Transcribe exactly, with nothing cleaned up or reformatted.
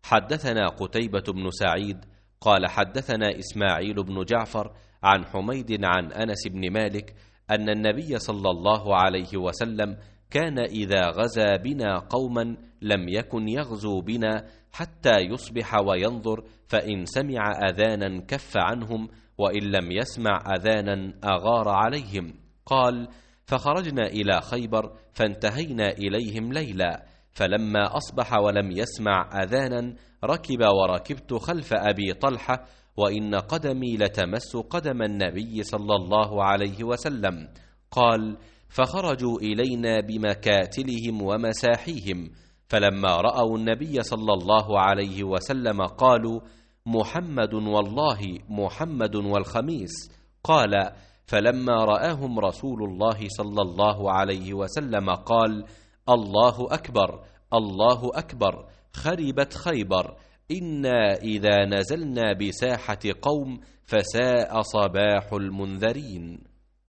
حدثنا قتيبة بن سعيد قال حدثنا إسماعيل بن جعفر عن حميد عن أنس بن مالك أن النبي صلى الله عليه وسلم كان إذا غزا بنا قوما لم يكن يغزو بنا حتى يصبح وينظر، فإن سمع أذانا كف عنهم، وإن لم يسمع أذانا أغار عليهم. قال: فخرجنا إلى خيبر فانتهينا إليهم ليلا، فلما أصبح ولم يسمع أذانا ركب وركبت خلف أبي طلحة، وإن قدمي لتمس قدم النبي صلى الله عليه وسلم. قال: فخرجوا إلينا بمكاتلهم ومساحيهم، فلما رأوا النبي صلى الله عليه وسلم قالوا: محمد والله، محمد والخميس. قال: فلما رآهم رسول الله صلى الله عليه وسلم قال: الله أكبر، الله أكبر، خربت خيبر، إنا إذا نزلنا بساحة قوم فساء صباح المنذرين.